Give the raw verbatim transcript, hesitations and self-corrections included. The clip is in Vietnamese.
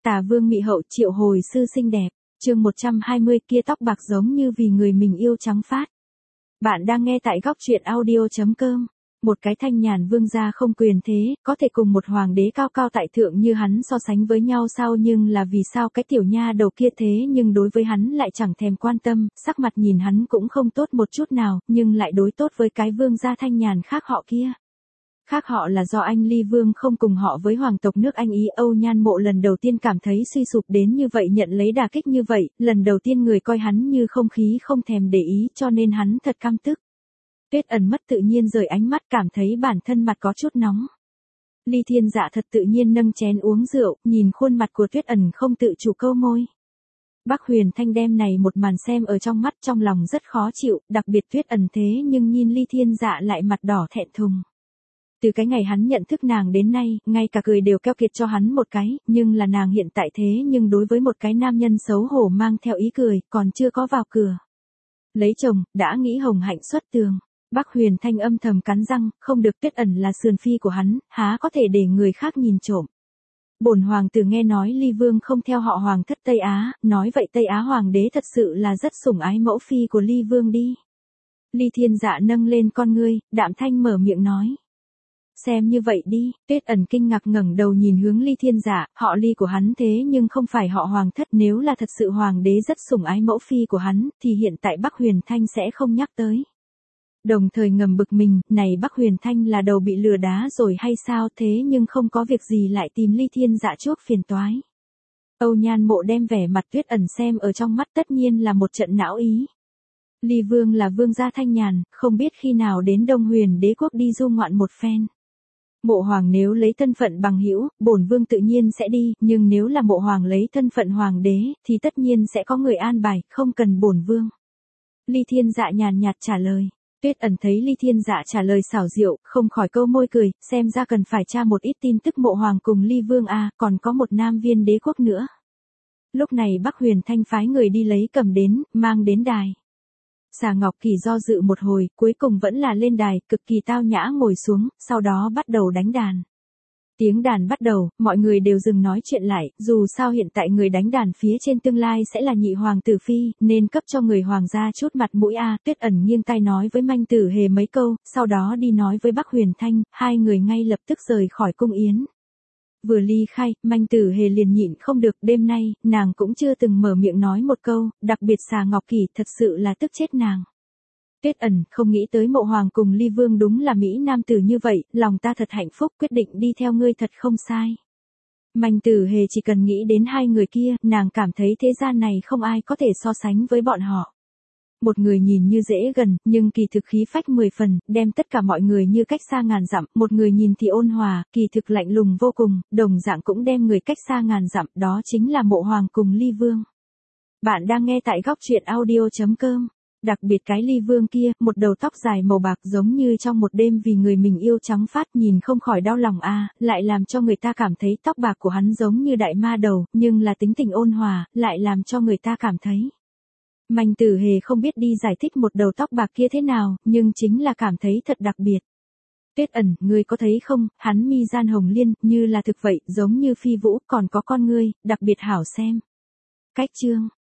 Tà vương mị hậu triệu hồi sư xinh đẹp, chương một trăm hai mươi kia tóc bạc giống như vì người mình yêu trắng phát. Bạn đang nghe tại góc truyện audio.com. Một cái thanh nhàn vương gia không quyền thế, có thể cùng một hoàng đế cao cao tại thượng như hắn so sánh với nhau sao, nhưng là vì sao cái tiểu nha đầu kia thế nhưng đối với hắn lại chẳng thèm quan tâm, sắc mặt nhìn hắn cũng không tốt một chút nào, nhưng lại đối tốt với cái vương gia thanh nhàn khác họ kia. Khác họ là do anh Ly Vương không cùng họ với hoàng tộc nước Anh Ý. Âu Nhan Mộ lần đầu tiên cảm thấy suy sụp đến như vậy, nhận lấy đả kích như vậy, lần đầu tiên người coi hắn như không khí không thèm để ý, cho nên hắn thật căm tức. Tuyết Ẩn mất tự nhiên rời ánh mắt, cảm thấy bản thân mặt có chút nóng. Ly Thiên Dạ thật tự nhiên nâng chén uống rượu, nhìn khuôn mặt của Tuyết Ẩn không tự chủ câu môi. Bắc Huyền Thanh đem này một màn xem ở trong mắt, trong lòng rất khó chịu, đặc biệt Tuyết Ẩn thế nhưng nhìn Ly Thiên Dạ lại mặt đỏ thẹn thùng. Từ cái ngày hắn nhận thức nàng đến nay, ngay cả cười đều keo kiệt cho hắn một cái, nhưng là nàng hiện tại thế nhưng đối với một cái nam nhân xấu hổ mang theo ý cười, còn chưa có vào cửa. Lấy chồng, đã nghĩ hồng hạnh xuất tường. Bắc Huyền Thanh âm thầm cắn răng, không được, Tuyết Ẩn là sườn phi của hắn, há có thể để người khác nhìn trộm. Bổn hoàng tử nghe nói Ly Vương không theo họ hoàng thất Tây Á, nói vậy Tây Á hoàng đế thật sự là rất sủng ái mẫu phi của Ly Vương đi. Ly Thiên Dạ nâng lên con ngươi, đạm thanh mở miệng nói. Xem như vậy đi. Tuyết Ẩn kinh ngạc ngẩng đầu nhìn hướng Ly Thiên Dạ, họ Ly của hắn thế nhưng không phải họ hoàng thất, nếu là thật sự hoàng đế rất sủng ái mẫu phi của hắn, thì hiện tại Bắc Huyền Thanh sẽ không nhắc tới. Đồng thời ngầm bực mình, này Bắc Huyền Thanh là đầu bị lừa đá rồi hay sao, thế nhưng không có việc gì lại tìm Ly Thiên Dạ chuốc phiền toái. Âu Nhan Mộ đem vẻ mặt Tuyết Ẩn xem ở trong mắt, tất nhiên là một trận não ý. Ly Vương là vương gia thanh nhàn, không biết khi nào đến Đông Huyền đế quốc đi du ngoạn một phen. Mộ hoàng nếu lấy thân phận bằng hữu, bổn vương tự nhiên sẽ đi, nhưng nếu là mộ hoàng lấy thân phận hoàng đế, thì tất nhiên sẽ có người an bài, không cần bổn vương. Ly Thiên Dạ nhàn nhạt trả lời. Tuyết Ẩn thấy Ly Thiên Dạ trả lời xảo diệu, không khỏi câu môi cười, xem ra cần phải tra một ít tin tức mộ hoàng cùng Ly Vương a, còn có một nam viên đế quốc nữa. Lúc này Bắc Huyền Thanh phái người đi lấy cầm đến, mang đến đài. Xà Ngọc Kỳ do dự một hồi, cuối cùng vẫn là lên đài, cực kỳ tao nhã ngồi xuống, sau đó bắt đầu đánh đàn. Tiếng đàn bắt đầu, mọi người đều dừng nói chuyện lại, dù sao hiện tại người đánh đàn phía trên tương lai sẽ là nhị hoàng tử phi, nên cấp cho người hoàng gia chút mặt mũi a. Tuyết Ẩn nghiêng tai nói với Manh Tử Hề mấy câu, sau đó đi nói với Bắc Huyền Thanh, hai người ngay lập tức rời khỏi cung yến. Vừa ly khai, Manh Tử Hề liền nhịn không được, đêm nay, nàng cũng chưa từng mở miệng nói một câu, đặc biệt Xà Ngọc Kỳ thật sự là tức chết nàng. Tuyết Ẩn, không nghĩ tới mộ hoàng cùng Ly Vương đúng là Mỹ nam tử như vậy, lòng ta thật hạnh phúc, quyết định đi theo ngươi thật không sai. Manh Tử Hề chỉ cần nghĩ đến hai người kia, nàng cảm thấy thế gian này không ai có thể so sánh với bọn họ. Một người nhìn như dễ gần, nhưng kỳ thực khí phách mười phần, đem tất cả mọi người như cách xa ngàn dặm, một người nhìn thì ôn hòa, kỳ thực lạnh lùng vô cùng, đồng dạng cũng đem người cách xa ngàn dặm, đó chính là mộ hoàng cùng Ly Vương. Bạn đang nghe tại góc truyện audio.com. Đặc biệt cái Ly Vương kia, một đầu tóc dài màu bạc giống như trong một đêm vì người mình yêu trắng phát, nhìn không khỏi đau lòng a, lại làm cho người ta cảm thấy tóc bạc của hắn giống như đại ma đầu, nhưng là tính tình ôn hòa, lại làm cho người ta cảm thấy. Manh Tử Hề không biết đi giải thích một đầu tóc bạc kia thế nào, nhưng chính là cảm thấy thật đặc biệt. Tuyết Ẩn, ngươi có thấy không, hắn mi gian hồng liên, như là thực vậy, giống như phi vũ, còn có con ngươi, đặc biệt hảo xem. Cách chương.